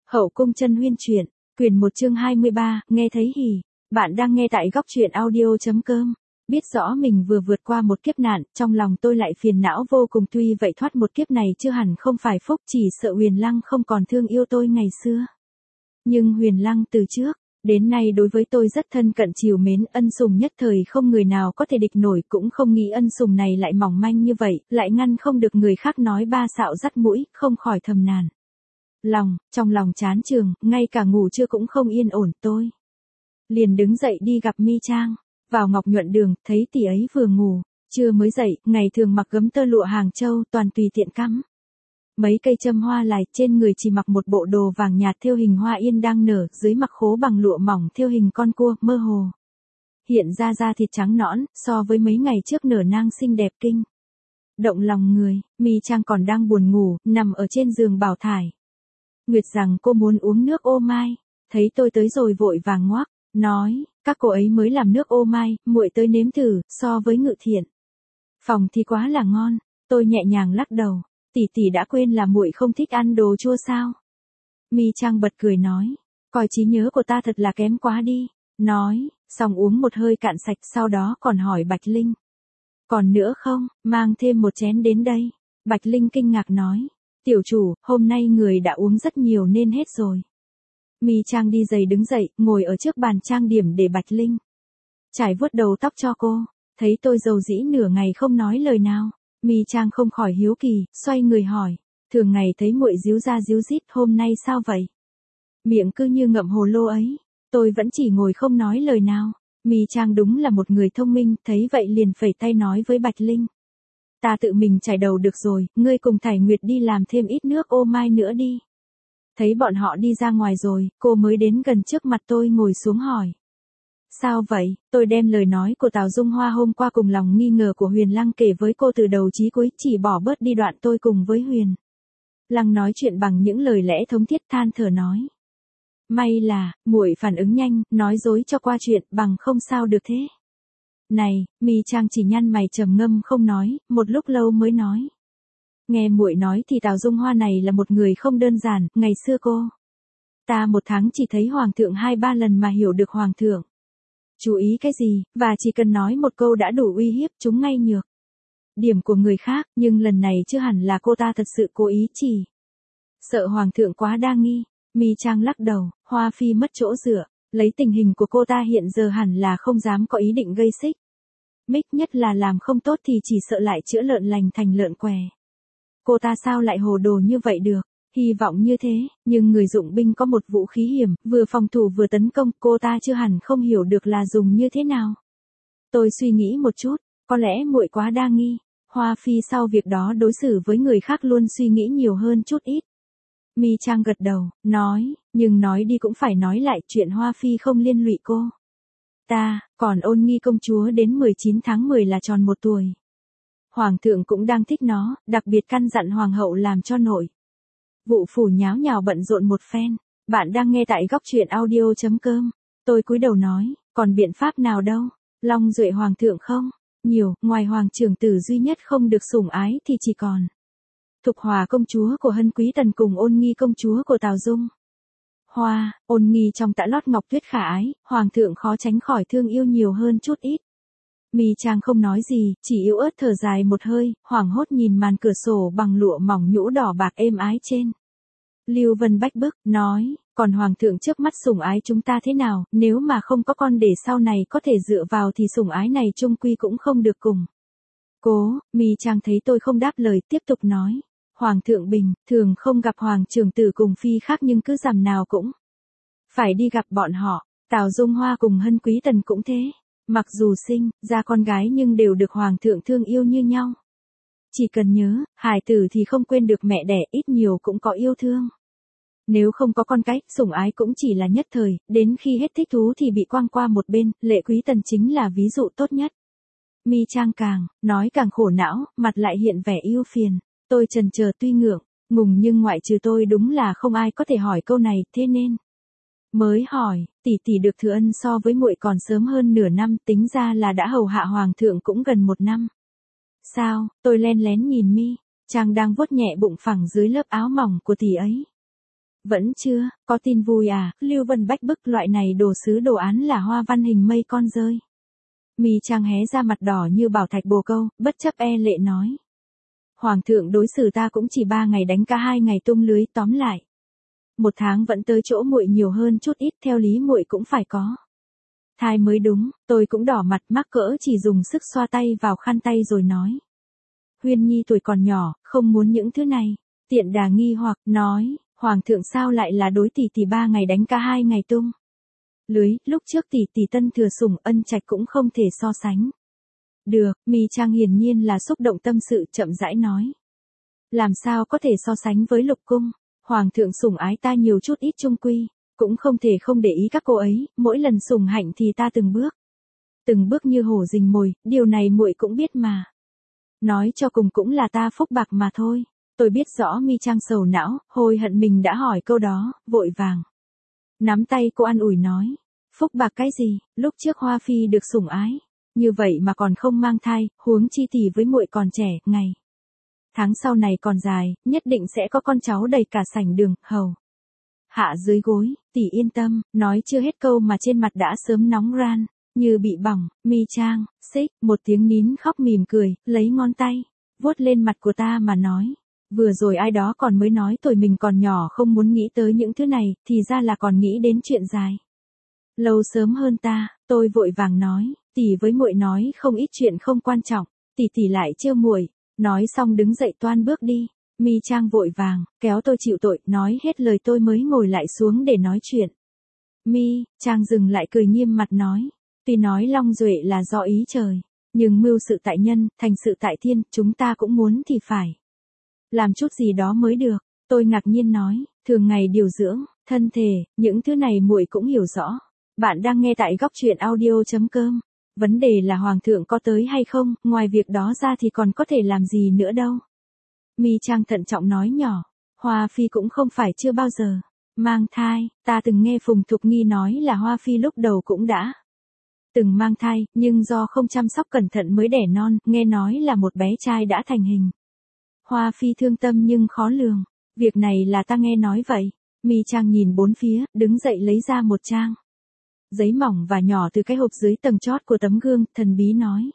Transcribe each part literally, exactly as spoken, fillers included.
Hậu cung chân huyên truyện, quyển một chương hai mươi ba, nghe thấy hỉ. Bạn đang nghe tại góc truyện audio.com. Biết rõ mình vừa vượt qua một kiếp nạn, trong lòng tôi lại phiền não vô cùng, tuy vậy thoát một kiếp này chưa hẳn không phải phúc, chỉ sợ Huyền Lăng không còn thương yêu tôi ngày xưa. Nhưng Huyền Lăng từ trước đến nay đối với tôi rất thân cận trìu mến, ân sủng nhất thời không người nào có thể địch nổi, cũng không nghĩ ân sủng này lại mỏng manh như vậy, lại ngăn không được người khác nói ba xạo dắt mũi, không khỏi thầm nản lòng, trong lòng chán chường, ngay cả ngủ trưa cũng không yên ổn. Tôi liền đứng dậy đi gặp Mi Trang, vào Ngọc Nhuận Đường, thấy tỷ ấy vừa ngủ, trưa mới dậy, ngày thường mặc gấm tơ lụa Hàng Châu, toàn tùy tiện cắm mấy cây châm hoa lại, trên người chỉ mặc một bộ đồ vàng nhạt thêu hình hoa yên đang nở, dưới mặc khố bằng lụa mỏng thêu hình con cua, mơ hồ hiện ra da thịt trắng nõn, so với mấy ngày trước nở nang xinh đẹp kinh động lòng người. Mi Trang còn đang buồn ngủ, nằm ở trên giường bảo thải Nguyệt rằng cô muốn uống nước ô mai, thấy tôi tới rồi vội vàng ngoác, nói, các cô ấy mới làm nước ô mai, muội tới nếm thử, so với Ngự Thiện phòng thì quá là ngon. Tôi nhẹ nhàng lắc đầu, tỷ tỷ đã quên là muội không thích ăn đồ chua sao? Mi Trang bật cười nói, coi trí nhớ của ta thật là kém quá đi. Nói, xong uống một hơi cạn sạch, sau đó còn hỏi Bạch Linh, còn nữa không, mang thêm một chén đến đây. Bạch Linh kinh ngạc nói, tiểu chủ, hôm nay người đã uống rất nhiều nên hết rồi. Mi Trang đi giày đứng dậy, ngồi ở trước bàn trang điểm để Bạch Linh trải vuốt đầu tóc cho cô. Thấy tôi rầu rĩ nửa ngày không nói lời nào, Mi Trang không khỏi hiếu kỳ, xoay người hỏi, thường ngày thấy muội díu ra díu dít, hôm nay sao vậy? Miệng cứ như ngậm hồ lô ấy. Tôi vẫn chỉ ngồi không nói lời nào. Mi Trang đúng là một người thông minh, thấy vậy liền phẩy tay nói với Bạch Linh, ta tự mình chải đầu được rồi, ngươi cùng Thải Nguyệt đi làm thêm ít nước ô mai nữa đi. Thấy bọn họ đi ra ngoài rồi, cô mới đến gần trước mặt tôi ngồi xuống hỏi, sao vậy? Tôi đem lời nói của Tào Dung Hoa hôm qua cùng lòng nghi ngờ của Huyền Lăng kể với cô từ đầu chí cuối, chỉ bỏ bớt đi đoạn tôi cùng với Huyền Lăng nói chuyện bằng những lời lẽ thống thiết, than thở nói, may là muội phản ứng nhanh, nói dối cho qua chuyện, bằng không sao được thế. Này, Mi Trang chỉ nhăn mày trầm ngâm không nói, một lúc lâu mới nói, nghe muội nói thì Tào Dung Hoa này là một người không đơn giản, ngày xưa cô ta một tháng chỉ thấy hoàng thượng hai ba lần mà hiểu được hoàng thượng chú ý cái gì, và chỉ cần nói một câu đã đủ uy hiếp chúng ngay nhược điểm của người khác, nhưng lần này chưa hẳn là cô ta thật sự cố ý, chỉ sợ hoàng thượng quá đa nghi. Mi Trang lắc đầu, Hoa Phi mất chỗ dựa, lấy tình hình của cô ta hiện giờ hẳn là không dám có ý định gây xích mích, nhất là làm không tốt thì chỉ sợ lại chữa lợn lành thành lợn què. Cô ta sao lại hồ đồ như vậy được? Hy vọng như thế, nhưng người dụng binh có một vũ khí hiểm, vừa phòng thủ vừa tấn công, cô ta chưa hẳn không hiểu được là dùng như thế nào. Tôi suy nghĩ một chút, có lẽ muội quá đa nghi. Hoa Phi sau việc đó đối xử với người khác luôn suy nghĩ nhiều hơn chút ít. Mi Trang gật đầu, nói, nhưng nói đi cũng phải nói lại, chuyện Hoa Phi không liên lụy cô ta, còn Ôn Nghi công chúa đến mười chín tháng mười là tròn một tuổi. Hoàng thượng cũng đang thích nó, đặc biệt căn dặn hoàng hậu làm cho nội vụ phủ nháo nhào bận rộn một phen. Bạn đang nghe tại góc truyện audio.com. Tôi cúi đầu nói, còn biện pháp nào đâu? Long duệ hoàng thượng không? Nhiều, ngoài hoàng trưởng tử duy nhất không được sủng ái thì chỉ còn Thục Hòa công chúa của Hân Quý Tần cùng Ôn Nghi công chúa của Tào Dung Hoa. Ôn Nghi trong tã lót ngọc tuyết khả ái, hoàng thượng khó tránh khỏi thương yêu nhiều hơn chút ít. Mi Trang không nói gì, chỉ yếu ớt thở dài một hơi, hoảng hốt nhìn màn cửa sổ bằng lụa mỏng nhũ đỏ bạc êm ái trên. Lưu Vân Bách bức, nói, còn hoàng thượng trước mắt sủng ái chúng ta thế nào, nếu mà không có con để sau này có thể dựa vào thì sủng ái này chung quy cũng không được cùng cố. Mi Trang thấy tôi không đáp lời, tiếp tục nói, hoàng thượng bình thường không gặp hoàng trưởng tử cùng phi khác, nhưng cứ rằm nào cũng phải đi gặp bọn họ. Tào Dung Hoa cùng Hân Quý Tần cũng thế. Mặc dù sinh ra con gái nhưng đều được hoàng thượng thương yêu như nhau. Chỉ cần nhớ, hài tử thì không quên được mẹ đẻ, ít nhiều cũng có yêu thương. Nếu không có con cái, sủng ái cũng chỉ là nhất thời, đến khi hết thích thú thì bị quăng qua một bên, Lệ Quý Tần chính là ví dụ tốt nhất. Mi Trang càng nói càng khổ não, mặt lại hiện vẻ ưu phiền. Tôi chần chờ tuy ngượng ngùng nhưng ngoại trừ tôi đúng là không ai có thể hỏi câu này, thế nên mới hỏi, tỷ tỷ được thừa ân so với muội còn sớm hơn nửa năm, tính ra là đã hầu hạ hoàng thượng cũng gần một năm. Sao? Tôi len lén nhìn Mi Trang đang vuốt nhẹ bụng phẳng dưới lớp áo mỏng của tỷ ấy. Vẫn chưa, có tin vui à, Lưu Vân Bách bức loại này đồ sứ đồ án là hoa văn hình mây con rơi. Mi Trang hé ra mặt đỏ như bảo thạch bồ câu, bất chấp e lệ nói. Hoàng thượng đối xử ta cũng chỉ ba ngày đánh cá hai ngày tung lưới, tóm lại. Một tháng vẫn tới chỗ muội nhiều hơn chút ít, theo lý muội cũng phải có. Thai mới đúng, tôi cũng đỏ mặt, mắc cỡ chỉ dùng sức xoa tay vào khăn tay rồi nói. Huyên Nhi tuổi còn nhỏ, không muốn những thứ này. Tiện Đà nghi hoặc, nói, Hoàng thượng sao lại là đối tỷ tỷ ba ngày đánh cá hai ngày tung lưới, lúc trước tỷ tỷ tân thừa sủng ân trạch cũng không thể so sánh. Được, Mi Trang hiển nhiên là xúc động tâm sự, chậm rãi nói. Làm sao có thể so sánh với lục cung, Hoàng thượng sủng ái ta nhiều chút ít trung quy, cũng không thể không để ý các cô ấy, mỗi lần sủng hạnh thì ta từng bước. Từng bước như hổ rình mồi, điều này muội cũng biết mà. Nói cho cùng cũng là ta phúc bạc mà thôi. Tôi biết rõ Mi Trang sầu não, hối hận mình đã hỏi câu đó, vội vàng. Nắm tay cô an ủi nói. Phúc bạc cái gì, lúc trước Hoa Phi được sủng ái. Như vậy mà còn không mang thai, huống chi tỷ với muội còn trẻ, ngày. Tháng sau này còn dài, nhất định sẽ có con cháu đầy cả sảnh đường, hầu. Hạ dưới gối, tỷ yên tâm, nói chưa hết câu mà trên mặt đã sớm nóng ran, như bị bỏng. Mi Trang, xích, một tiếng nín khóc mỉm cười, lấy ngón tay, vuốt lên mặt của ta mà nói. Vừa rồi ai đó còn mới nói tuổi mình còn nhỏ không muốn nghĩ tới những thứ này, thì ra là còn nghĩ đến chuyện dài. Lâu sớm hơn ta, tôi vội vàng nói, tỷ với muội nói không ít chuyện không quan trọng, tỷ tỷ lại trêu muội. Nói xong đứng dậy toan bước đi. Mi Trang vội vàng, kéo tôi chịu tội, nói hết lời tôi mới ngồi lại xuống để nói chuyện. Mi Trang dừng lại cười nghiêm mặt nói, tuy nói Long Duệ là do ý trời, nhưng mưu sự tại nhân, thành sự tại thiên, chúng ta cũng muốn thì phải làm chút gì đó mới được. Tôi ngạc nhiên nói, thường ngày điều dưỡng thân thể, những thứ này muội cũng hiểu rõ. Bạn đang nghe tại góc truyện audio chấm com. Vấn đề là Hoàng thượng có tới hay không, ngoài việc đó ra thì còn có thể làm gì nữa đâu. Mi Trang thận trọng nói nhỏ, Hoa Phi cũng không phải chưa bao giờ mang thai, ta từng nghe Phùng Thục Nghi nói là Hoa Phi lúc đầu cũng đã từng mang thai, nhưng do không chăm sóc cẩn thận mới đẻ non, nghe nói là một bé trai đã thành hình. Hoa Phi thương tâm nhưng khó lường, việc này là ta nghe nói vậy. Mi Trang nhìn bốn phía, đứng dậy lấy ra một trang giấy mỏng và nhỏ từ cái hộp dưới tầng chót của tấm gương, thần bí nói.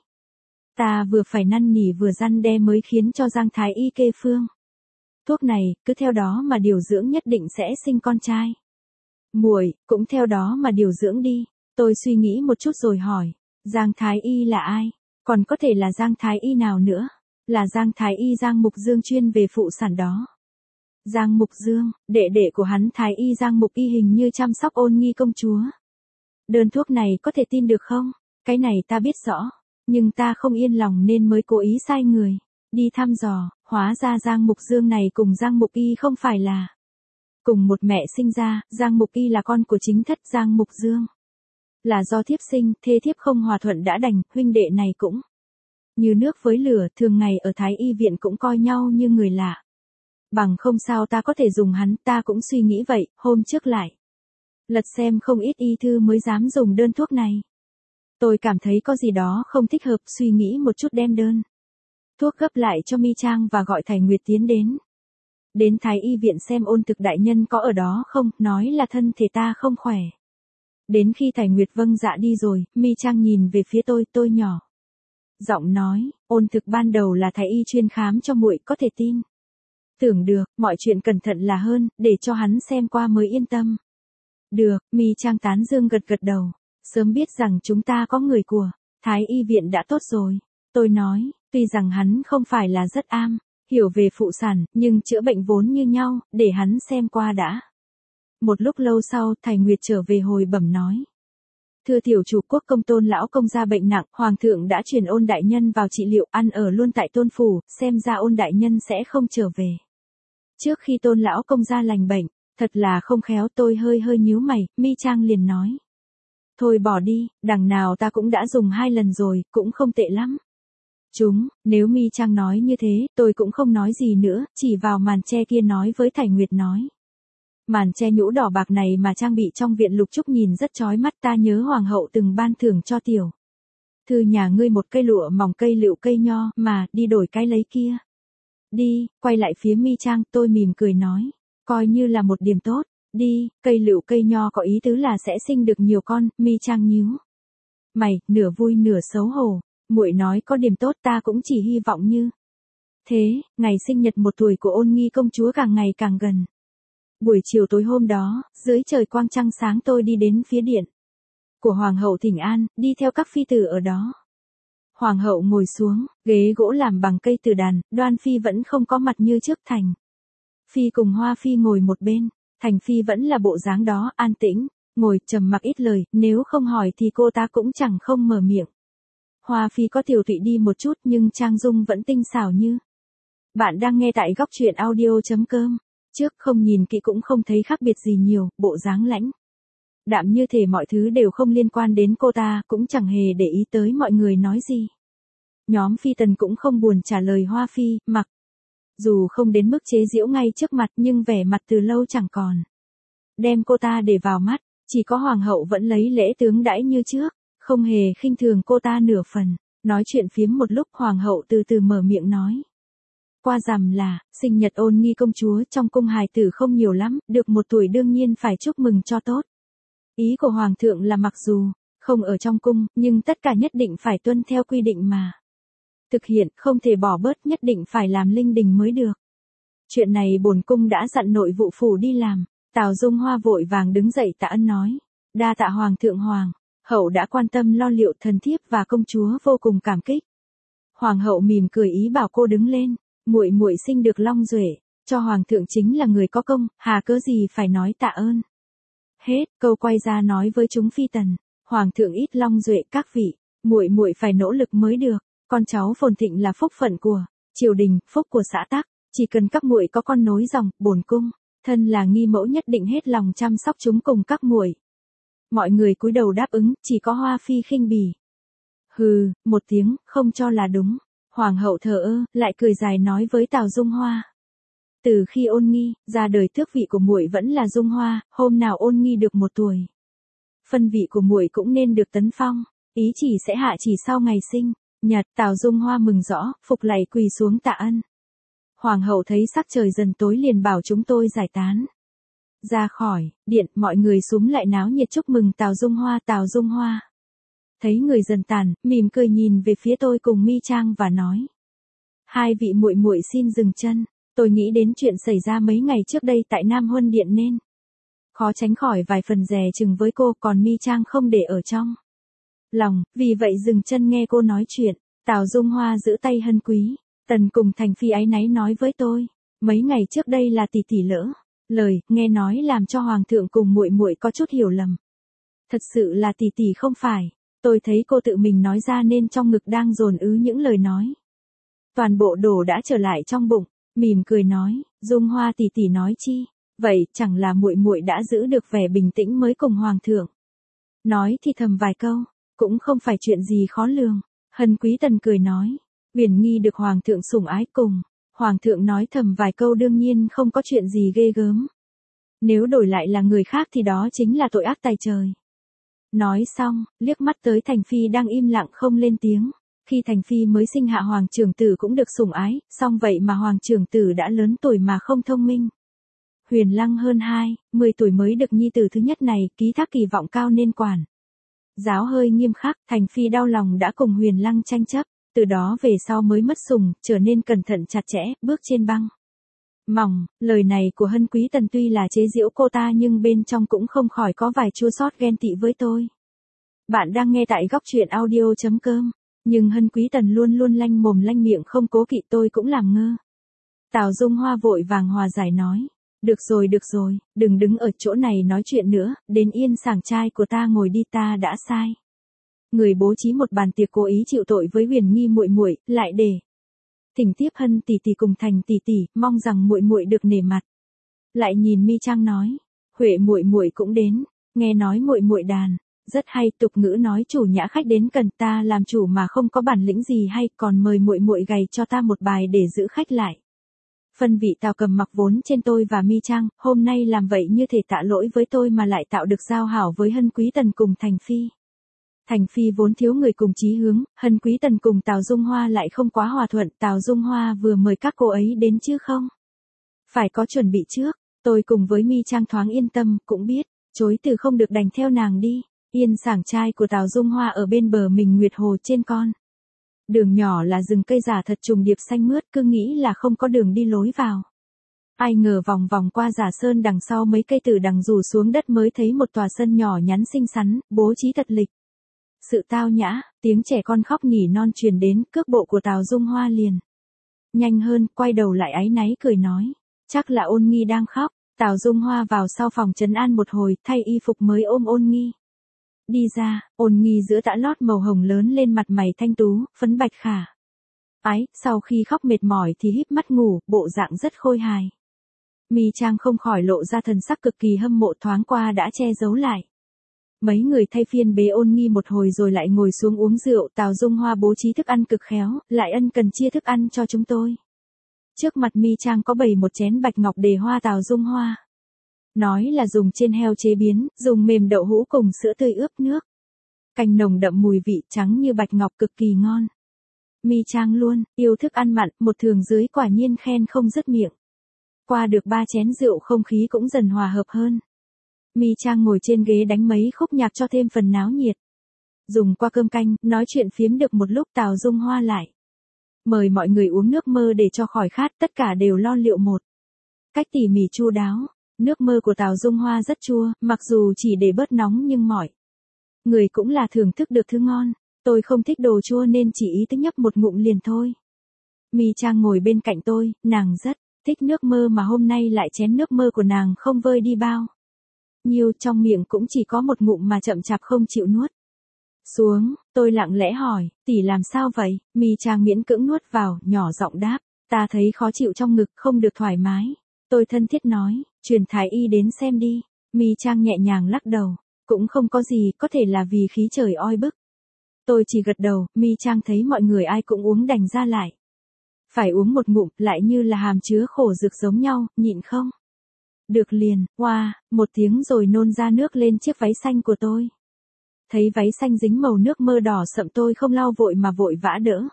Ta vừa phải năn nỉ vừa răn đe mới khiến cho Giang Thái Y kê phương thuốc này, cứ theo đó mà điều dưỡng nhất định sẽ sinh con trai. Muội cũng theo đó mà điều dưỡng đi. Tôi suy nghĩ một chút rồi hỏi, Giang Thái Y là ai? Còn có thể là Giang Thái Y nào nữa? Là Giang Thái Y Giang Mục Dương chuyên về phụ sản đó. Giang Mục Dương, đệ đệ của hắn Thái Y Giang Mục Y hình như chăm sóc Ôn Nghi công chúa. Đơn thuốc này có thể tin được không? Cái này ta biết rõ, nhưng ta không yên lòng nên mới cố ý sai người đi thăm dò, hóa ra Giang Mục Dương này cùng Giang Mục Y không phải là cùng một mẹ sinh ra. Giang Mục Y là con của chính thất Giang Mục Dương, là do thiếp sinh, thê thiếp không hòa thuận đã đành, huynh đệ này cũng như nước với lửa, thường ngày ở Thái Y viện cũng coi nhau như người lạ. Bằng không sao ta có thể dùng hắn, ta cũng suy nghĩ vậy, hôm trước lại lật xem không ít y thư mới dám dùng đơn thuốc này. Tôi cảm thấy có gì đó không thích hợp, suy nghĩ một chút đem đơn thuốc gấp lại cho Mi Trang và gọi Thải Nguyệt tiến đến. Đến Thái Y viện xem Ôn Thực đại nhân có ở đó không, nói là thân thể ta không khỏe. Đến khi Thải Nguyệt vâng dạ đi rồi, Mi Trang nhìn về phía tôi, tôi nhỏ giọng nói, Ôn Thực ban đầu là Thái Y chuyên khám cho muội, có thể tin. Tưởng được, mọi chuyện cẩn thận là hơn, để cho hắn xem qua mới yên tâm. Được, Mi Trang tán dương gật gật đầu. Sớm biết rằng chúng ta có người của Thái Y viện đã tốt rồi. Tôi nói, tuy rằng hắn không phải là rất am hiểu về phụ sản, nhưng chữa bệnh vốn như nhau, để hắn xem qua đã. Một lúc lâu sau, Thải Nguyệt trở về hồi bẩm nói. Thưa tiểu chủ, quốc công Tôn lão công ra bệnh nặng, Hoàng thượng đã truyền Ôn đại nhân vào trị liệu, ăn ở luôn tại Tôn phủ, xem ra Ôn đại nhân sẽ không trở về trước khi Tôn lão công ra lành bệnh. Thật là không khéo. Tôi hơi hơi nhíu mày, Mi Trang liền nói. Thôi bỏ đi, đằng nào ta cũng đã dùng hai lần rồi, cũng không tệ lắm. Chúng, nếu Mi Trang nói như thế, tôi cũng không nói gì nữa, chỉ vào màn che kia nói với Thải Nguyệt nói. Màn che nhũ đỏ bạc này mà trang bị trong viện Lục Trúc nhìn rất chói mắt, ta nhớ Hoàng hậu từng ban thưởng cho tiểu thư nhà ngươi một cây lụa mỏng cây lựu cây nho, mà, đi đổi cái lấy kia. Đi, quay lại phía Mi Trang, tôi mỉm cười nói. coi như là một điểm tốt. Đi, cây lựu cây nho có ý tứ là sẽ sinh được nhiều con, Mi Trang nhíu mày, nửa vui nửa xấu hổ. Muội nói có điểm tốt, ta cũng chỉ hy vọng như thế. Ngày sinh nhật một tuổi của Ôn Nghi công chúa càng ngày càng gần. Buổi chiều tối hôm đó, dưới trời quang trăng sáng tôi đi đến phía điện của Hoàng hậu thỉnh an, đi theo các phi tử ở đó. Hoàng hậu ngồi xuống, ghế gỗ làm bằng cây từ đàn, Đoan Phi vẫn không có mặt như trước. Thành Phi cùng Hoa Phi ngồi một bên, Thành Phi vẫn là bộ dáng đó, an tĩnh, ngồi trầm mặc ít lời, nếu không hỏi thì cô ta cũng chẳng không mở miệng. Hoa Phi có tiểu tụy đi một chút nhưng trang dung vẫn tinh xảo như. Bạn đang nghe tại góc truyện audio.com. Trước không nhìn kỹ cũng không thấy khác biệt gì nhiều, bộ dáng lãnh đạm như thể mọi thứ đều không liên quan đến cô ta, cũng chẳng hề để ý tới mọi người nói gì. Nhóm Phi tần cũng không buồn trả lời Hoa Phi, mặc dù không đến mức chế giễu ngay trước mặt nhưng vẻ mặt từ lâu chẳng còn đem cô ta để vào mắt, chỉ có Hoàng hậu vẫn lấy lễ tướng đãi như trước, không hề khinh thường cô ta nửa phần. Nói chuyện phiếm một lúc, Hoàng hậu từ từ mở miệng nói. Qua rằm là, sinh nhật Ôn Nghi công chúa, trong cung hài tử không nhiều lắm, được một tuổi đương nhiên phải chúc mừng cho tốt. Ý của Hoàng thượng là mặc dù không ở trong cung, nhưng tất cả nhất định phải tuân theo quy định mà thực hiện, không thể bỏ bớt, nhất định phải làm linh đình mới được. Chuyện này bổn cung đã dặn nội vụ phủ đi làm. Tào Dung Hoa vội vàng đứng dậy tạ ân nói. Đa tạ Hoàng thượng. Hoàng hậu đã quan tâm lo liệu, thần thiếp và công chúa vô cùng cảm kích. Hoàng hậu mỉm cười ý bảo cô đứng lên. Muội muội sinh được long duệ, cho Hoàng thượng chính là người có công, hà cớ gì phải nói tạ ơn. Hết câu quay ra nói với chúng phi tần. Hoàng thượng ít long duệ các vị, muội muội phải nỗ lực mới được. Con cháu phồn thịnh là phúc phận của triều đình, phúc của xã tắc, chỉ cần các muội có con nối dòng, bổn cung thân là nghi mẫu nhất định hết lòng chăm sóc chúng cùng các muội. Mọi người cúi đầu đáp ứng, chỉ có Hoa Phi khinh bỉ. Hừ, một tiếng, không cho là đúng. Hoàng hậu thờ ơ, lại cười dài nói với Tào Dung Hoa. Từ khi Ôn Nghi ra đời, tước vị của muội vẫn là Dung Hoa, hôm nào Ôn Nghi được một tuổi, phân vị của muội cũng nên được tấn phong, ý chỉ sẽ hạ chỉ sau ngày sinh nhật. Tào Dung Hoa mừng rõ, phục lạy quỳ xuống tạ ân. Hoàng hậu thấy sắc trời dần tối liền bảo chúng tôi giải tán ra khỏi điện, mọi người xúm lại náo nhiệt chúc mừng Tào Dung Hoa. Tào Dung Hoa thấy người dần tàn, mỉm cười nhìn về phía tôi cùng Mi Trang và nói. Hai vị muội muội xin dừng chân, tôi nghĩ đến chuyện xảy ra mấy ngày trước đây tại Nam Huân Điện nên khó tránh khỏi vài phần dè chừng với cô, còn Mi Trang không để ở trong lòng, vì vậy dừng chân nghe cô nói chuyện. Tào Dung Hoa giữ tay Hân Quý Tần cùng Thành Phi áy náy nói với tôi, mấy ngày trước đây là tỷ tỷ lỡ lời, nghe nói làm cho Hoàng thượng cùng muội muội có chút hiểu lầm. Thật sự là tỷ tỷ không phải. Tôi thấy cô tự mình nói ra nên trong ngực đang dồn ứ những lời nói. Toàn bộ đồ đã trở lại trong bụng, mỉm cười nói, Dung Hoa tỷ tỷ nói chi? Vậy chẳng là muội muội đã giữ được vẻ bình tĩnh mới cùng Hoàng thượng nói thì thầm vài câu, cũng không phải chuyện gì khó lường. Hân Quý Tần cười nói, Huyền Nghi được Hoàng thượng sủng ái cùng Hoàng thượng nói thầm vài câu đương nhiên không có chuyện gì ghê gớm. Nếu đổi lại là người khác thì đó chính là tội ác tày trời. Nói xong, liếc mắt tới Thành Phi đang im lặng không lên tiếng. Khi Thành Phi mới sinh hạ Hoàng trưởng tử cũng được sủng ái, song vậy mà Hoàng trưởng tử đã lớn tuổi mà không thông minh. Huyền Lăng hơn hai, mười tuổi mới được nhi tử thứ nhất này, ký thác kỳ vọng cao nên quản giáo hơi nghiêm khắc. Thành Phi đau lòng đã cùng Huyền Lăng tranh chấp, từ đó về sau mới mất sủng, trở nên cẩn thận chặt chẽ, bước trên băng mỏng. Lời này của Hân Quý Tần tuy là chế giễu cô ta nhưng bên trong cũng không khỏi có vài chua xót ghen tị với tôi. Bạn đang nghe tại góc truyện audio.com. Nhưng Hân Quý Tần luôn luôn lanh mồm lanh miệng không cố kỵ, tôi cũng làm ngơ. Tào Dung Hoa vội vàng hòa giải nói. Được rồi được rồi, đừng đứng ở chỗ này nói chuyện nữa, đến yên sảng trai của ta ngồi đi, ta đã sai. Người bố trí một bàn tiệc cố ý chịu tội với Huyền Nghi muội muội, lại để thỉnh tiếp Hân tỷ tỷ cùng Thành tỷ tỷ, mong rằng muội muội được nể mặt. Lại nhìn Mi Trang nói, Huệ muội muội cũng đến, nghe nói muội muội đàn rất hay, tục ngữ nói chủ nhã khách đến cần, ta làm chủ mà không có bản lĩnh gì hay, còn mời muội muội gầy cho ta một bài để giữ khách lại. Phân vị Tào Cầm mặc vốn trên tôi và Mi Trang, hôm nay làm vậy như thể tạ lỗi với tôi mà lại tạo được giao hảo với Hân Quý Tần cùng Thành Phi. Thành Phi vốn thiếu người cùng chí hướng, Hân Quý Tần cùng Tào Dung Hoa lại không quá hòa thuận. Tào Dung Hoa vừa mời các cô ấy đến chứ không phải có chuẩn bị trước. Tôi cùng với Mi Trang thoáng yên tâm, cũng biết, chối từ không được đành theo nàng đi. Yên sảng trai của Tào Dung Hoa ở bên bờ mình Nguyệt Hồ trên con. Đường nhỏ là rừng cây giả thật trùng điệp xanh mướt, cứ nghĩ là không có đường đi lối vào. Ai ngờ vòng vòng qua giả sơn đằng sau mấy cây tử đằng rủ xuống đất mới thấy một tòa sân nhỏ nhắn xinh xắn, bố trí thật lịch. Sự tao nhã, tiếng trẻ con khóc nỉ non truyền đến, cước bộ của Tào Dung Hoa liền nhanh hơn, quay đầu lại áy náy cười nói, chắc là Ôn Nghi đang khóc. Tào Dung Hoa vào sau phòng trấn an một hồi, thay y phục mới ôm Ôn Nghi. Đi ra, Ôn Nghi giữa tã lót màu hồng lớn lên, mặt mày thanh tú, phấn bạch khả ái, sau khi khóc mệt mỏi thì híp mắt ngủ, bộ dạng rất khôi hài. Mi Trang không khỏi lộ ra thần sắc cực kỳ hâm mộ, thoáng qua đã che giấu lại. Mấy người thay phiên bế Ôn Nghi một hồi rồi lại ngồi xuống uống rượu. Tào Dung Hoa bố trí thức ăn cực khéo, lại ân cần chia thức ăn cho chúng tôi. Trước mặt Mi Trang có bày một chén bạch ngọc đề hoa Tào Dung Hoa. Nói là dùng trên heo chế biến, dùng mềm đậu hũ cùng sữa tươi ướp nước. Canh nồng đậm mùi vị trắng như bạch ngọc cực kỳ ngon. Mi Trang luôn, yêu thức ăn mặn, một thường dưới quả nhiên khen không dứt miệng. Qua được ba chén rượu không khí cũng dần hòa hợp hơn. Mi Trang ngồi trên ghế đánh mấy khúc nhạc cho thêm phần náo nhiệt. Dùng qua cơm canh, nói chuyện phiếm được một lúc Tào Dung Hoa lại mời mọi người uống nước mơ để cho khỏi khát, tất cả đều lo liệu một cách tỉ mỉ chu đáo. Nước mơ của Tào Dung Hoa rất chua, mặc dù chỉ để bớt nóng nhưng mọi người cũng là thưởng thức được thứ ngon. Tôi không thích đồ chua nên chỉ ý thích nhấp một ngụm liền thôi. Mi Trang ngồi bên cạnh tôi, nàng rất thích nước mơ mà hôm nay lại chén nước mơ của nàng không vơi đi bao nhiêu, trong miệng cũng chỉ có một ngụm mà chậm chạp không chịu nuốt xuống. Tôi lặng lẽ hỏi, tỷ làm sao vậy? Mi Trang miễn cưỡng nuốt vào, nhỏ giọng đáp, ta thấy khó chịu trong ngực, không được thoải mái. Tôi thân thiết nói, truyền thái y đến xem đi. Mi Trang nhẹ nhàng lắc đầu, cũng không có gì, có thể là vì khí trời oi bức. Tôi chỉ gật đầu. Mi Trang thấy mọi người ai cũng uống đành ra lại phải uống một ngụm, lại như là hàm chứa khổ dược giống nhau, nhịn không được liền, hoa, wow, một tiếng rồi nôn ra nước lên chiếc váy xanh của tôi. Thấy váy xanh dính màu nước mơ đỏ sậm, tôi không lau vội mà vội vã đỡ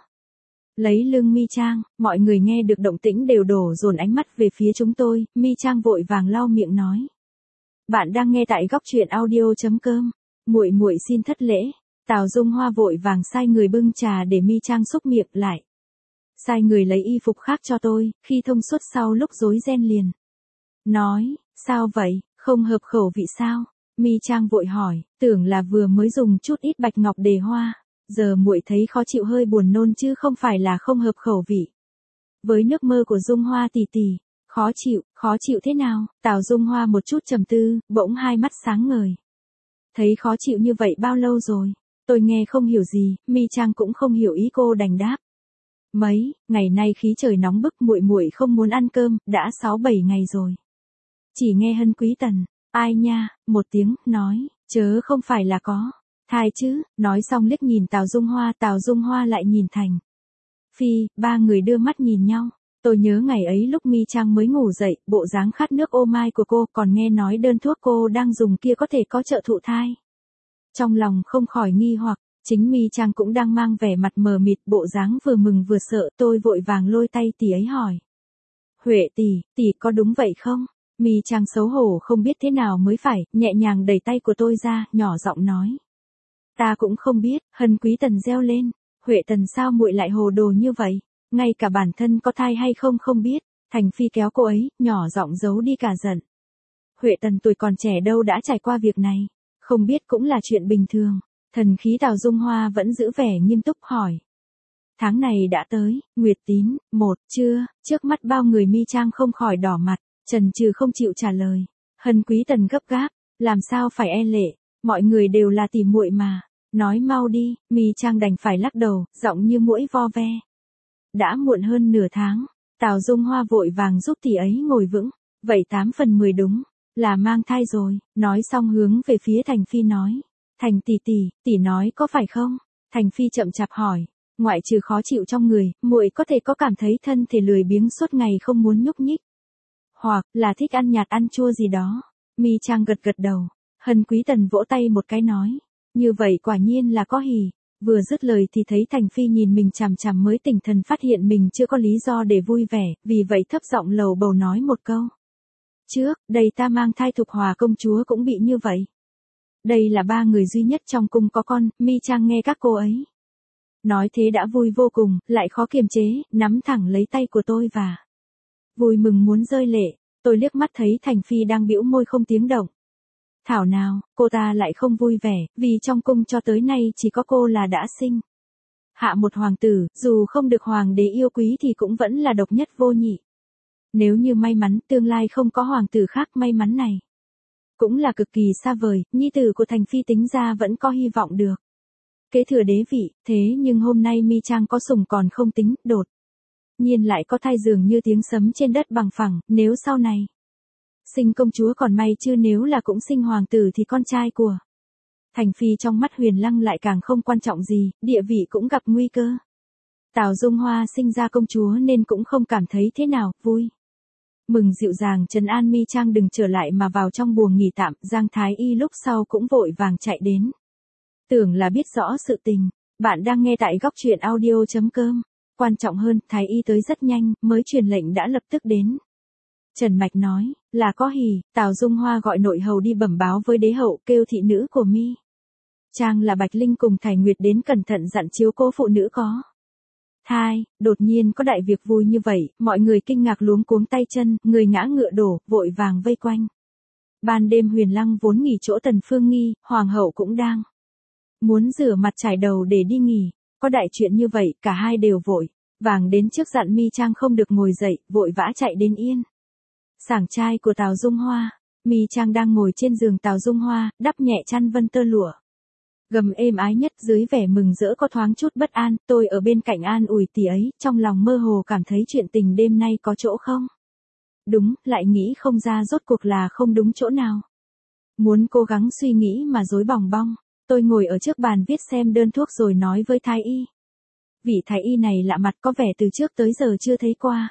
lấy lưng Mi Trang. Mọi người nghe được động tĩnh đều đổ dồn ánh mắt về phía chúng tôi. Mi Trang vội vàng lau miệng nói, bạn đang nghe tại góc truyện audio chấm com, muội muội xin thất lễ. Tào Dung Hoa vội vàng sai người bưng trà để Mi Trang xúc miệng lại, sai người lấy y phục khác cho tôi. Khi thông suốt sau lúc rối ren liền nói, sao vậy, không hợp khẩu vị sao? Mi Trang vội hỏi, tưởng là vừa mới dùng chút ít bạch ngọc đề hoa, giờ muội thấy khó chịu hơi buồn nôn chứ không phải là không hợp khẩu vị. Với nước mơ của Dung Hoa tỷ tỷ, khó chịu, khó chịu thế nào? Tào Dung Hoa một chút trầm tư, bỗng hai mắt sáng ngời. Thấy khó chịu như vậy bao lâu rồi? Tôi nghe không hiểu gì. Mi Trang cũng không hiểu ý cô đành đáp, mấy ngày nay khí trời nóng bức, muội muội không muốn ăn cơm, đã sáu bảy ngày rồi. Chỉ nghe Hân Quý Tần, ai nha, một tiếng, nói, chớ không phải là có thai chứ. Nói xong liếc nhìn Tào Dung Hoa, Tào Dung Hoa lại nhìn Thành Phi, ba người đưa mắt nhìn nhau. Tôi nhớ ngày ấy lúc Mi Trang mới ngủ dậy, bộ dáng khát nước ô mai của cô, còn nghe nói đơn thuốc cô đang dùng kia có thể có trợ thụ thai. Trong lòng không khỏi nghi hoặc, chính Mi Trang cũng đang mang vẻ mặt mờ mịt, bộ dáng vừa mừng vừa sợ. Tôi vội vàng lôi tay tỷ ấy hỏi, Huệ tỷ, tỷ có đúng vậy không? Mi Trang xấu hổ không biết thế nào mới phải, nhẹ nhàng đẩy tay của tôi ra, nhỏ giọng nói, ta cũng không biết. Hân Quý Tần reo lên, Huệ Tần sao muội lại hồ đồ như vậy, ngay cả bản thân có thai hay không không biết. Thành Phi kéo cô ấy, nhỏ giọng giấu đi cả giận. Huệ Tần tuổi còn trẻ đâu đã trải qua việc này, không biết cũng là chuyện bình thường. Thần khí Tào Dung Hoa vẫn giữ vẻ nghiêm túc hỏi, tháng này đã tới, Nguyệt Tín, một, chưa? Trước mắt bao người Mi Trang không khỏi đỏ mặt, chần chừ không chịu trả lời. Hân Quý Tần gấp gáp, làm sao phải e lệ, mọi người đều là tỷ muội mà, nói mau đi. Mi Trang đành phải lắc đầu, giọng như muỗi vo ve. Đã muộn hơn nửa tháng. Tào Dung Hoa vội vàng giúp tỷ ấy ngồi vững, vậy tám phần mười đúng là mang thai rồi. Nói xong hướng về phía Thành Phi nói, Thành tỷ tỷ, tỷ nói có phải không? Thành Phi chậm chạp hỏi, ngoại trừ khó chịu trong người, muội có thể có cảm thấy thân thể lười biếng suốt ngày không muốn nhúc nhích, hoặc là thích ăn nhạt ăn chua gì đó. Mi Trang gật gật đầu. Hân Quý Tần vỗ tay một cái nói, như vậy quả nhiên là có hỉ. Vừa dứt lời thì thấy Thành Phi nhìn mình chằm chằm mới tỉnh thần phát hiện mình chưa có lý do để vui vẻ, vì vậy thấp giọng lầu bầu nói một câu, trước, đây ta mang thai Thục Hòa công chúa cũng bị như vậy. Đây là ba người duy nhất trong cung có con, Mi Trang nghe các cô ấy nói thế đã vui vô cùng, lại khó kiềm chế, nắm thẳng lấy tay của tôi và vui mừng muốn rơi lệ. Tôi liếc mắt thấy Thành Phi đang bĩu môi không tiếng động. Thảo nào, cô ta lại không vui vẻ, vì trong cung cho tới nay chỉ có cô là đã sinh hạ một hoàng tử, dù không được hoàng đế yêu quý thì cũng vẫn là độc nhất vô nhị. Nếu như may mắn tương lai không có hoàng tử khác, may mắn này cũng là cực kỳ xa vời, nhi tử của Thành Phi tính ra vẫn có hy vọng được kế thừa đế vị, thế nhưng hôm nay Mi Trang có sủng còn không tính, đột nhiên lại có thai dường như tiếng sấm trên đất bằng phẳng, nếu sau này sinh công chúa còn may, chứ nếu là cũng sinh hoàng tử thì con trai của Thành Phi trong mắt Huyền Lăng lại càng không quan trọng gì, địa vị cũng gặp nguy cơ. Tào Dung Hoa sinh ra công chúa nên cũng không cảm thấy thế nào, vui mừng dịu dàng trấn an Mi Trang đừng trở lại mà vào trong buồng nghỉ tạm. Giang Thái Y lúc sau cũng vội vàng chạy đến. Tưởng là biết rõ sự tình. Bạn đang nghe tại góc truyện audio chấm com. Quan trọng hơn, Thái Y tới rất nhanh, mới truyền lệnh đã lập tức đến. Trần Mạch nói, là có hỉ. Tào Dung Hoa gọi nội hầu đi bẩm báo với đế hậu, kêu thị nữ của Mi Trang là Bạch Linh cùng Thải Nguyệt đến cẩn thận dặn chiếu cố phụ nữ có thai. Đột nhiên có đại việc vui như vậy, mọi người kinh ngạc luống cuống tay chân, người ngã ngựa đổ, vội vàng vây quanh. Ban đêm Huyền Lăng vốn nghỉ chỗ Tần Phương Nghi, hoàng hậu cũng đang muốn rửa mặt trải đầu để đi nghỉ. Có đại chuyện như vậy, cả hai đều vội vàng đến trước dặn Mi Trang không được ngồi dậy, vội vã chạy đến yên sảng trai của Tào Dung Hoa. Mi Trang đang ngồi trên giường Tào Dung Hoa, đắp nhẹ chăn vân tơ lụa, gầm êm ái nhất, dưới vẻ mừng rỡ có thoáng chút bất an. Tôi ở bên cạnh an ủi tỷ ấy, trong lòng mơ hồ cảm thấy chuyện tình đêm nay có chỗ không đúng, lại nghĩ không ra rốt cuộc là không đúng chỗ nào. Muốn cố gắng suy nghĩ mà rối bòng bong. Tôi ngồi ở trước bàn viết xem đơn thuốc rồi nói với Thái Y. Vị Thái Y này lạ mặt, có vẻ từ trước tới giờ chưa thấy qua.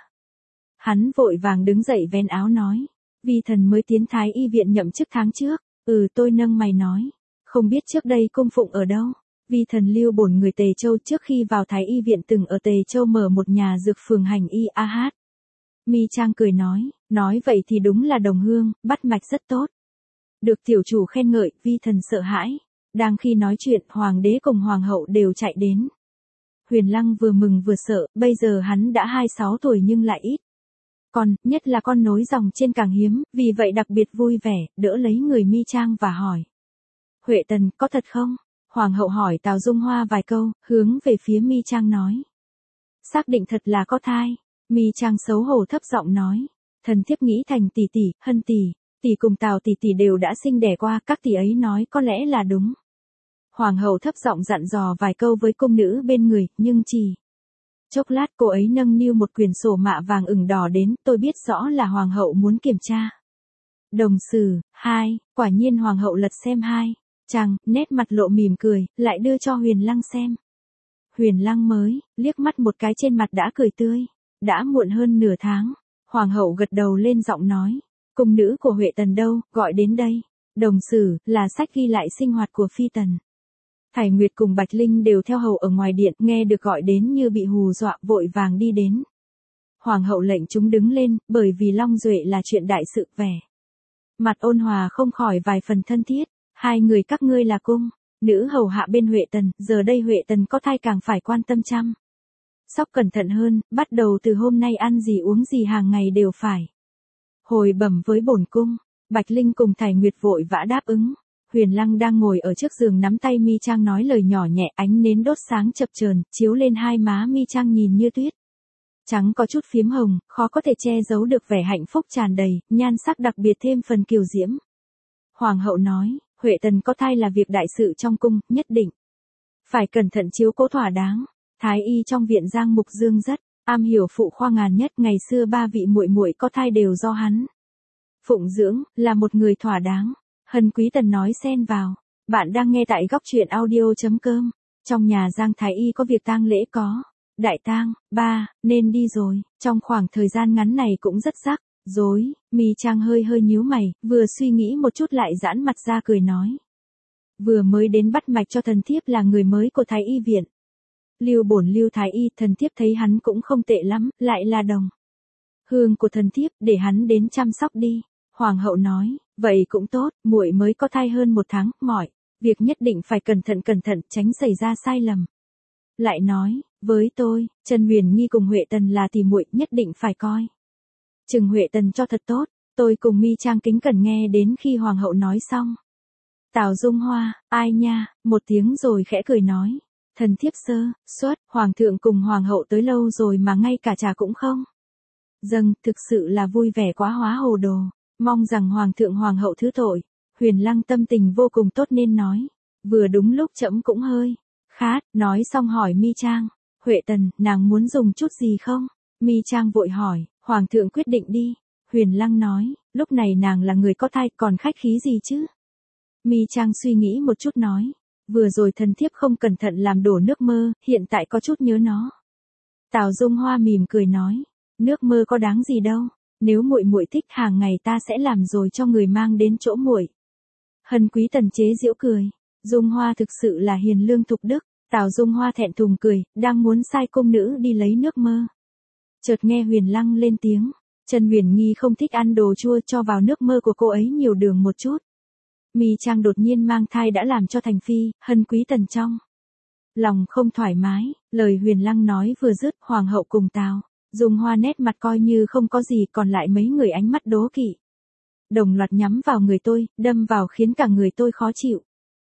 Hắn vội vàng đứng dậy vén áo nói, vi thần mới tiến Thái Y viện nhậm chức tháng trước. Ừ, tôi nâng mày nói, không biết trước đây cung phụng ở đâu. Vi thần Lưu Bổn người Tề Châu, trước khi vào Thái Y viện từng ở Tề Châu mở một nhà dược phường hành y a hát. Mi Trang cười nói, nói vậy thì đúng là đồng hương, bắt mạch rất tốt. Được tiểu chủ khen ngợi, vi thần sợ hãi. Đang khi nói chuyện, hoàng đế cùng hoàng hậu đều chạy đến. Huyền Lăng vừa mừng vừa sợ, bây giờ hắn đã hai mươi sáu tuổi nhưng lại ít con, nhất là con nối dòng trên càng hiếm, vì vậy đặc biệt vui vẻ, đỡ lấy người Mi Trang và hỏi. Huệ Tần, có thật không? Hoàng hậu hỏi Tào Dung Hoa vài câu, hướng về phía Mi Trang nói. Xác định thật là có thai. Mi Trang xấu hổ thấp giọng nói. Thần thiếp nghĩ Thành tỷ tỷ, Hân tỷ, tỷ cùng Tào tỷ tỷ đều đã sinh đẻ qua, các tỷ ấy nói có lẽ là đúng. Hoàng hậu thấp giọng dặn dò vài câu với cung nữ bên người, nhưng chỉ chốc lát cô ấy nâng niu một quyển sổ mạ vàng ửng đỏ đến, tôi biết rõ là hoàng hậu muốn kiểm tra. Đồng sử, hai, quả nhiên hoàng hậu lật xem hai. Chàng, nét mặt lộ mỉm cười, lại đưa cho Huyền Lăng xem. Huyền Lăng mới, liếc mắt một cái trên mặt đã cười tươi. Đã muộn hơn nửa tháng. Hoàng hậu gật đầu lên giọng nói. Cung nữ của Huệ Tần đâu, gọi đến đây. Đồng sử, là sách ghi lại sinh hoạt của Phi Tần. Thải Nguyệt cùng Bạch Linh đều theo hầu ở ngoài điện, nghe được gọi đến như bị hù dọa, vội vàng đi đến. Hoàng hậu lệnh chúng đứng lên, bởi vì Long Duệ là chuyện đại sự, vẻ mặt ôn hòa không khỏi vài phần thân thiết. Hai người các ngươi là cung nữ hầu hạ bên Huệ Tần, giờ đây Huệ Tần có thai càng phải quan tâm chăm sóc cẩn thận hơn, bắt đầu từ hôm nay ăn gì uống gì hàng ngày đều phải hồi bẩm với bổn cung. Bạch Linh cùng Thải Nguyệt vội vã đáp ứng. Huyền Lăng đang ngồi ở trước giường nắm tay Mi Trang nói lời nhỏ nhẹ, ánh nến đốt sáng chập chờn, chiếu lên hai má Mi Trang nhìn như tuyết trắng có chút phím hồng, khó có thể che giấu được vẻ hạnh phúc tràn đầy, nhan sắc đặc biệt thêm phần kiều diễm. Hoàng hậu nói, Huệ Tần có thai là việc đại sự trong cung, nhất định phải cẩn thận chiếu cố thỏa đáng. Thái y trong viện Giang Mục Dương rất am hiểu phụ khoa ngàn nhất, ngày xưa ba vị muội muội có thai đều do hắn phụng dưỡng, là một người thỏa đáng. Hân Quý Tần nói xen vào. Bạn đang nghe tại góc truyện audio chấm com. Trong nhà Giang Thái y có việc tang lễ có đại tang, ba, nên đi rồi. Trong khoảng thời gian ngắn này cũng rất rắc rối. Mi Trang hơi hơi nhíu mày, vừa suy nghĩ một chút lại giãn mặt ra cười nói. Vừa mới đến bắt mạch cho thần thiếp là người mới của Thái y viện. Lưu Bổn Lưu Thái y, thần thiếp thấy hắn cũng không tệ lắm, lại là đồng hương của thần thiếp, để hắn đến chăm sóc đi. Hoàng hậu nói, vậy cũng tốt, muội mới có thai hơn một tháng, mọi việc nhất định phải cẩn thận cẩn thận, tránh xảy ra sai lầm. Lại nói, với tôi, Trần Huyền Nghi cùng Huệ Tần là tỷ muội, nhất định phải coi chừng Huệ Tần cho thật tốt. Tôi cùng Mi Trang kính cẩn nghe đến khi hoàng hậu nói xong. Tào Dung Hoa, ai nha, một tiếng rồi khẽ cười nói, thần thiếp sơ suất, hoàng thượng cùng hoàng hậu tới lâu rồi mà ngay cả trà cũng không dâng, thực sự là vui vẻ quá hóa hồ đồ, mong rằng hoàng thượng hoàng hậu thứ tội. Huyền Lăng tâm tình vô cùng tốt nên nói, vừa đúng lúc trẫm cũng hơi khát, nói xong hỏi Mi Trang, Huệ Tần, nàng muốn dùng chút gì không? Mi Trang vội hỏi, hoàng thượng quyết định đi. Huyền Lăng nói, lúc này nàng là người có thai, còn khách khí gì chứ? Mi Trang suy nghĩ một chút nói, vừa rồi thần thiếp không cẩn thận làm đổ nước mơ, hiện tại có chút nhớ nó. Tào Dung Hoa mỉm cười nói, nước mơ có đáng gì đâu, nếu muội muội thích hàng ngày ta sẽ làm rồi cho người mang đến chỗ muội. Hân Quý Tần chế giễu cười, Dung Hoa thực sự là hiền lương thục đức. Tào Dung Hoa thẹn thùng cười, đang muốn sai cung nữ đi lấy nước mơ. Chợt nghe Huyền Lăng lên tiếng, Trần Huyền Nghi không thích ăn đồ chua, cho vào nước mơ của cô ấy nhiều đường một chút. Mi Trang đột nhiên mang thai đã làm cho thành phi, Hân Quý Tần trong lòng không thoải mái, lời Huyền Lăng nói vừa dứt, hoàng hậu cùng Tào Dung Hoa nét mặt coi như không có gì, còn lại mấy người ánh mắt đố kỵ đồng loạt nhắm vào người tôi, đâm vào khiến cả người tôi khó chịu.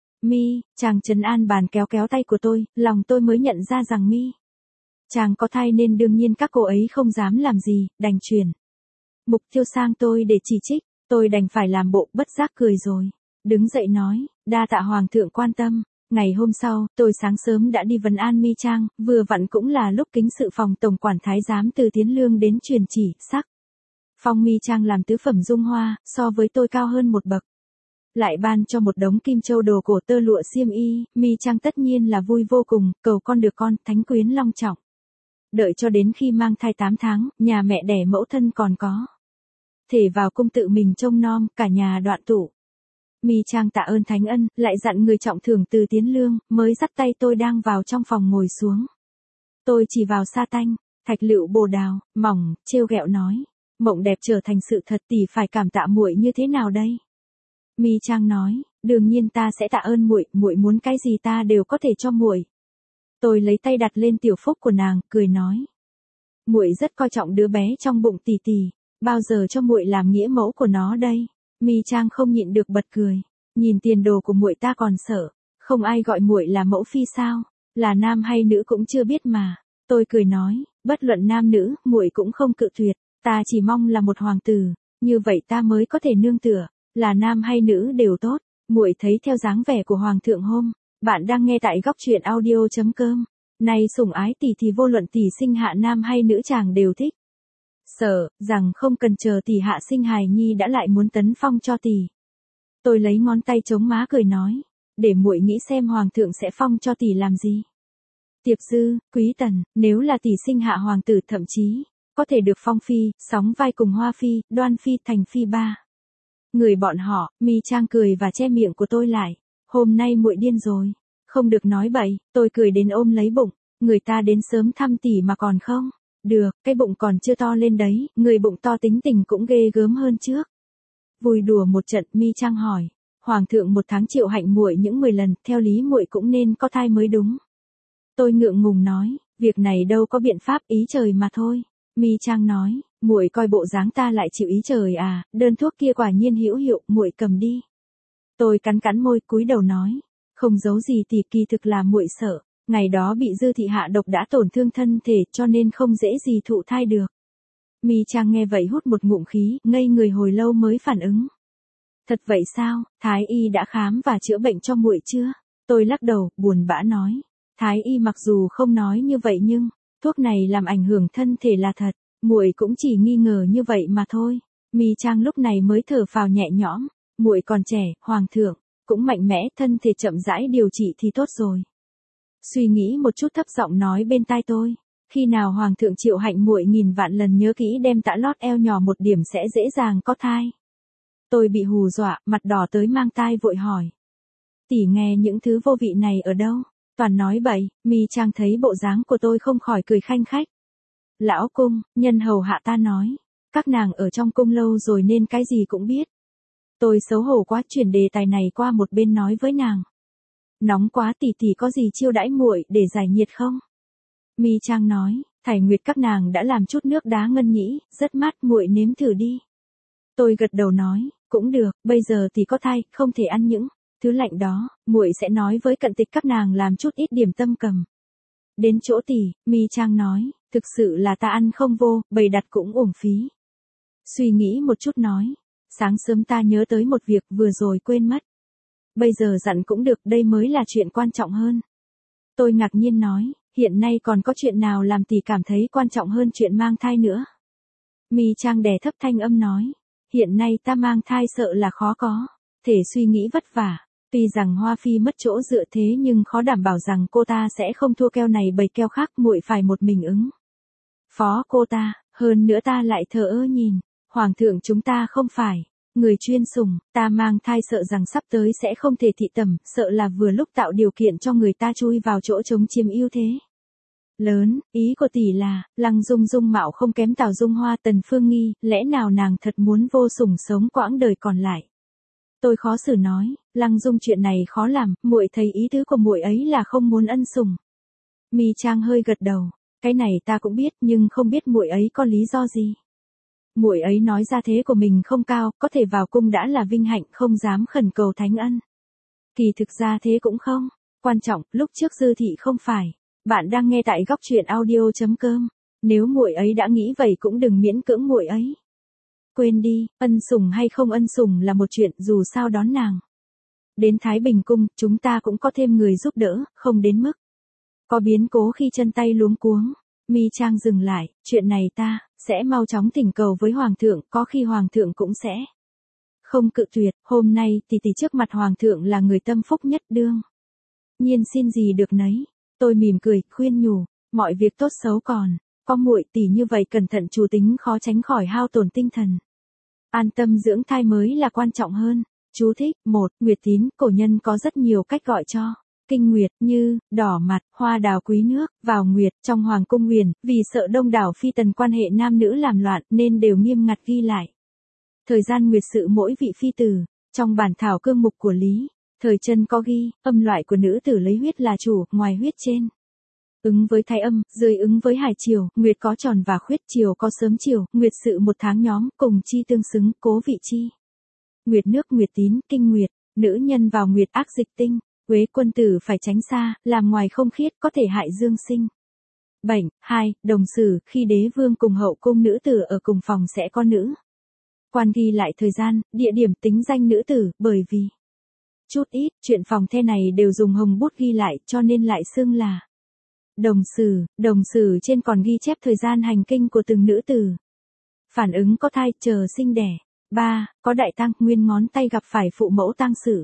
Mi, chàng trấn an bàn kéo kéo tay của tôi, lòng tôi mới nhận ra rằng Mi chàng có thai nên đương nhiên các cô ấy không dám làm gì, đành chuyển mục tiêu sang tôi để chỉ trích. Tôi đành phải làm bộ bất giác cười rồi, đứng dậy nói, đa tạ hoàng thượng quan tâm. Ngày hôm sau, tôi sáng sớm đã đi vấn an Mi Trang, vừa vặn cũng là lúc kính sự phòng tổng quản thái giám từ Tiến Lương đến truyền chỉ, sắc phong Mi Trang làm tứ phẩm Dung Hoa, so với tôi cao hơn một bậc. Lại ban cho một đống kim châu đồ cổ tơ lụa xiêm y, Mi Trang tất nhiên là vui vô cùng, cầu con được con, thánh quyến long trọng. Đợi cho đến khi mang thai tám tháng, nhà mẹ đẻ mẫu thân còn có thể vào cung tự mình trông nom, cả nhà đoạn tụ. Mi Trang tạ ơn thánh ân, lại dặn người trọng thưởng từ Tiến Lương, mới dắt tay tôi đang vào trong phòng ngồi xuống. Tôi chỉ vào sa tanh, thạch lựu bồ đào, mỏng, trêu ghẹo nói, mộng đẹp trở thành sự thật, tỷ phải cảm tạ muội như thế nào đây? Mi Trang nói, đương nhiên ta sẽ tạ ơn muội, muội muốn cái gì ta đều có thể cho muội. Tôi lấy tay đặt lên tiểu phúc của nàng, cười nói, muội rất coi trọng đứa bé trong bụng tỷ tỷ, bao giờ cho muội làm nghĩa mẫu của nó đây? Mi Trang không nhịn được bật cười, nhìn tiền đồ của muội ta còn sợ, không ai gọi muội là mẫu phi sao? Là nam hay nữ cũng chưa biết mà. Tôi cười nói, bất luận nam nữ, muội cũng không cự tuyệt, ta chỉ mong là một hoàng tử, như vậy ta mới có thể nương tựa, là nam hay nữ đều tốt. Muội thấy theo dáng vẻ của hoàng thượng hôm, bạn đang nghe tại góc truyện audio chấm com. Này sủng ái tỷ thì vô luận tỷ sinh hạ nam hay nữ chàng đều thích. Sợ rằng không cần chờ tỷ hạ sinh hài nhi đã lại muốn tấn phong cho tỷ. Tôi lấy ngón tay chống má cười nói, để muội nghĩ xem hoàng thượng sẽ phong cho tỷ làm gì. Tiệp Dư, Quý Tần, nếu là tỷ sinh hạ hoàng tử thậm chí có thể được phong phi, sóng vai cùng Hoa phi, Đoan phi, Thành phi ba. Người bọn họ. Mi Trang cười và che miệng của tôi lại. Hôm nay muội điên rồi, không được nói bậy. Tôi cười đến ôm lấy bụng, người ta đến sớm thăm tỷ mà còn không được, cái bụng còn chưa to lên đấy, người bụng to tính tình cũng ghê gớm hơn trước. Vui đùa một trận, Mi Trang hỏi, hoàng thượng một tháng triệu hạnh muội những mười lần, theo lý muội cũng nên có thai mới đúng. Tôi ngượng ngùng nói, việc này đâu có biện pháp, ý trời mà thôi. Mi Trang nói, muội coi bộ dáng ta lại chịu ý trời à, đơn thuốc kia quả nhiên hữu hiệu, muội cầm đi. Tôi cắn cắn môi, cúi đầu nói, không giấu gì tỷ, kỳ thực là muội sợ, ngày đó bị Dư thị hạ độc đã tổn thương thân thể, cho nên không dễ gì thụ thai được. Mi Trang nghe vậy hút một ngụm khí, ngây người hồi lâu mới phản ứng. Thật vậy sao, Thái y đã khám và chữa bệnh cho muội chưa? Tôi lắc đầu, buồn bã nói, Thái y mặc dù không nói như vậy nhưng thuốc này làm ảnh hưởng thân thể là thật, muội cũng chỉ nghi ngờ như vậy mà thôi. Mi Trang lúc này mới thở phào nhẹ nhõm, muội còn trẻ, hoàng thượng cũng mạnh mẽ, thân thể chậm rãi điều trị thì tốt rồi. Suy nghĩ một chút thấp giọng nói bên tai tôi, khi nào hoàng thượng triệu hạnh muội nghìn vạn lần nhớ kỹ đem tã lót eo nhỏ một điểm sẽ dễ dàng có thai. Tôi bị hù dọa, mặt đỏ tới mang tai vội hỏi, tỷ nghe những thứ vô vị này ở đâu? Toàn nói bậy. Mi Trang thấy bộ dáng của tôi không khỏi cười khanh khách. Lão cung, nhân hầu hạ ta nói, Các nàng ở trong cung lâu rồi nên cái gì cũng biết. Tôi xấu hổ quá, chuyển đề tài này qua một bên nói với nàng. Nóng quá, tỷ tỷ có gì chiêu đãi muội để giải nhiệt không? Mi Trang nói, Thải Nguyệt các nàng đã làm chút nước đá ngân nhĩ, rất mát, muội nếm thử đi. Tôi gật đầu nói, cũng được, bây giờ tỷ có thai, không thể ăn những thứ lạnh đó, muội sẽ nói với Cận Tịch các nàng làm chút ít điểm tâm cầm. Đến chỗ tỷ, Mi Trang nói, thực sự là ta ăn không vô, bày đặt cũng uổng phí. Suy nghĩ một chút nói, sáng sớm ta nhớ tới một việc vừa rồi quên mất. Bây giờ dặn cũng được, đây mới là chuyện quan trọng hơn. Tôi ngạc nhiên nói, hiện nay còn có chuyện nào làm tỷ cảm thấy quan trọng hơn chuyện mang thai nữa? Mi Trang đè thấp thanh âm nói, hiện nay ta mang thai sợ là khó có thể suy nghĩ vất vả. Tuy rằng Hoa Phi mất chỗ dựa thế nhưng khó đảm bảo rằng cô ta sẽ không thua keo này bầy keo khác, muội phải một mình ứng phó cô ta, hơn nữa ta lại thờ ơ nhìn. Hoàng thượng chúng ta không phải người chuyên sủng, ta mang thai sợ rằng sắp tới sẽ không thể thị tẩm, sợ là vừa lúc tạo điều kiện cho người ta chui vào chỗ trống chiếm ưu thế lớn. Ý của tỷ là, Lăng Dung dung mạo không kém Tào Dung Hoa, Tần Phương Nghi, lẽ nào nàng thật muốn vô sủng sống quãng đời còn lại? Tôi khó xử nói, Lăng Dung chuyện này khó làm, muội thấy ý tứ của muội ấy là không muốn ân sủng. Mi Trang hơi gật đầu, cái này ta cũng biết nhưng không biết muội ấy có lý do gì. Muội ấy nói ra thế của mình không cao, có thể vào cung đã là vinh hạnh, không dám khẩn cầu thánh ân. Kỳ thực ra thế cũng không quan trọng, lúc trước Dư thị không phải. Bạn đang nghe tại góc truyện audio chấm com. Nếu muội ấy đã nghĩ vậy cũng đừng miễn cưỡng muội ấy. Quên đi, ân sủng hay không ân sủng là một chuyện, dù sao đón nàng đến Thái Bình cung, chúng ta cũng có thêm người giúp đỡ, không đến mức có biến cố khi chân tay luống cuống. Mi Trang dừng lại, chuyện này ta sẽ mau chóng thỉnh cầu với hoàng thượng, có khi hoàng thượng cũng sẽ không cự tuyệt. Hôm nay tỷ tỷ trước mặt hoàng thượng là người tâm phúc nhất, đương nhiên xin gì được nấy. Tôi mỉm cười, khuyên nhủ, mọi việc tốt xấu còn có muội tỷ như vậy cẩn thận chủ tính khó tránh khỏi hao tổn tinh thần. An tâm dưỡng thai mới là quan trọng hơn. Chú thích, một, Nguyệt tín, cổ nhân có rất nhiều cách gọi cho kinh nguyệt, như đỏ mặt, hoa đào quý nước, vào nguyệt. Trong hoàng cung huyền, vì sợ đông đảo phi tần quan hệ nam nữ làm loạn nên đều nghiêm ngặt ghi lại thời gian nguyệt sự mỗi vị phi tử. Trong bản thảo cương mục của Lý Thời Trân có ghi, âm loại của nữ tử lấy huyết là chủ, ngoài huyết trên ứng với thái âm, dưới ứng với hải triều, nguyệt có tròn và khuyết, triều có sớm chiều, nguyệt sự một tháng nhóm, cùng chi tương xứng, cố vị chi. Nguyệt nước, nguyệt tín, kinh nguyệt, nữ nhân vào nguyệt ác dịch tinh, Quế quân tử phải tránh xa, làm ngoài không khiết có thể hại dương sinh bệnh. Hai, đồng sử, khi đế vương cùng hậu cung nữ tử ở cùng phòng sẽ có nữ quan ghi lại thời gian, địa điểm, tính danh nữ tử, bởi vì chút ít chuyện phòng the này đều dùng hồng bút ghi lại cho nên lại xưng là đồng sử. Đồng sử trên còn ghi chép thời gian hành kinh của từng nữ tử, phản ứng có thai, chờ sinh đẻ. Ba, có đại tang, nguyên ngón tay gặp phải phụ mẫu tang sự.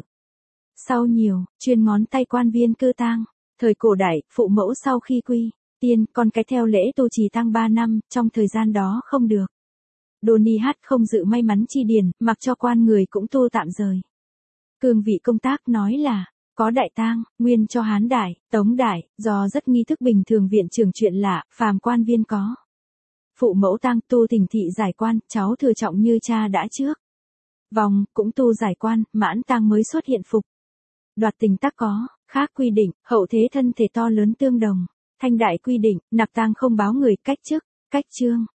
Sau nhiều, chuyên ngón tay quan viên cư tang. Thời cổ đại, phụ mẫu sau khi quy tiên, con cái theo lễ tu trì tang ba năm, trong thời gian đó không được đô ni hát, không dự may mắn chi điền, mặc cho quan người cũng tu tạm rời cương vị công tác. Nói là có đại tang, nguyên cho Hán đại, Tống đại, do rất nghi thức bình thường viện trưởng chuyện lạ, phàm quan viên có phụ mẫu tang, tu thỉnh thị giải quan, cháu thừa trọng như cha đã trước vòng, cũng tu giải quan, mãn tang mới xuất hiện phục đoạt tình tắc có khác quy định. Hậu thế thân thể to lớn tương đồng. Thanh đại quy định, nạp tang không báo người, cách chức, cách chương.